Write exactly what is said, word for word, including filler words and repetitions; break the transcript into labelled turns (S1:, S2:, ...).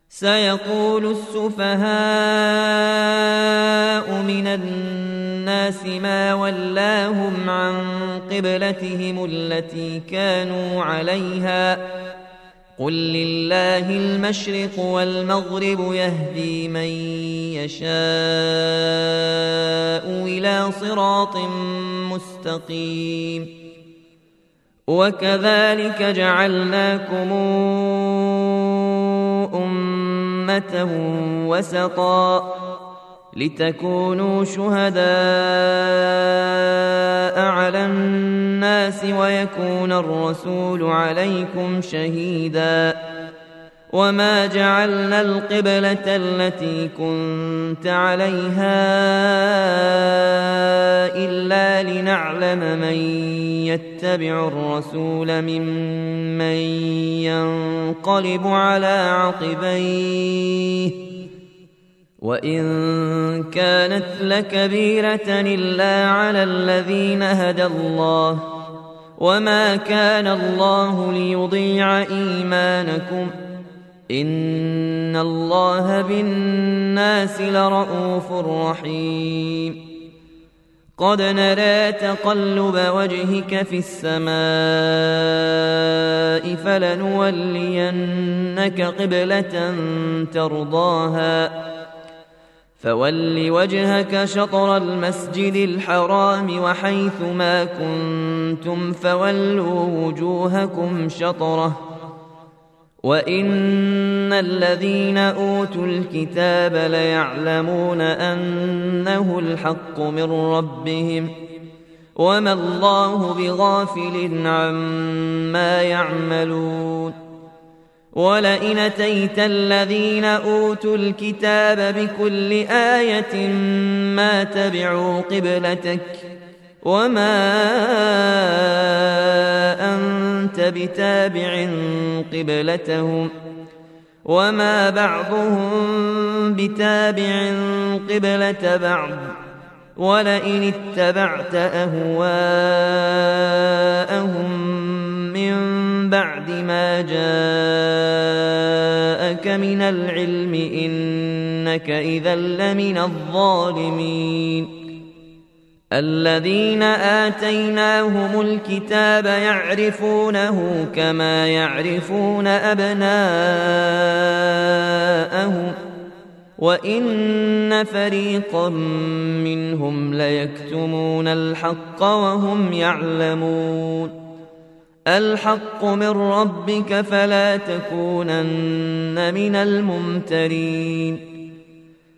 S1: سيقول السفهاء من الناس ما ولاهم عن قبلتهم التي كانوا عليها قل لله المشرق والمغرب يهدي من يشاء إلى صراط مستقيم وكذلك جعلناكم أمة وسطا لتكونوا شهداء على الناس ويكون الرسول عليكم شهيدا وما جعلنا القبلة التي كنت عليها إلا لنعلم من يتبع الرسول ممن ينقلب على عقبيه وإن كانت لكبيرة إلا على الذين هدى الله وما كان الله ليضيع إيمانكم إن الله بالناس لرءوف رحيم قد نرى تقلب وجهك في السماء فلنولينك قبلة ترضاها فول وجهك شطر المسجد الحرام وحيث ما كنتم فولوا وجوهكم شطره وإن الذين أوتوا الكتاب ليعلمون أنه الحق من ربهم وما الله بغافل عما يعملون ولئن أتيت الذين أوتوا الكتاب بكل آية ما تبعوا قبلتك وما أنت بتابع قبلتهم وما بعضهم بتابع قبلة بعض ولئن اتبعت أهواءهم من بعد ما جاءك من العلم إنك إذا لمن الظالمين الذين آتيناهم الكتاب يعرفونه كما يعرفون أبناءهم وإن فريقا منهم ليكتمون الحق وهم يعلمون الحق من ربك فلا تكونن من الممترين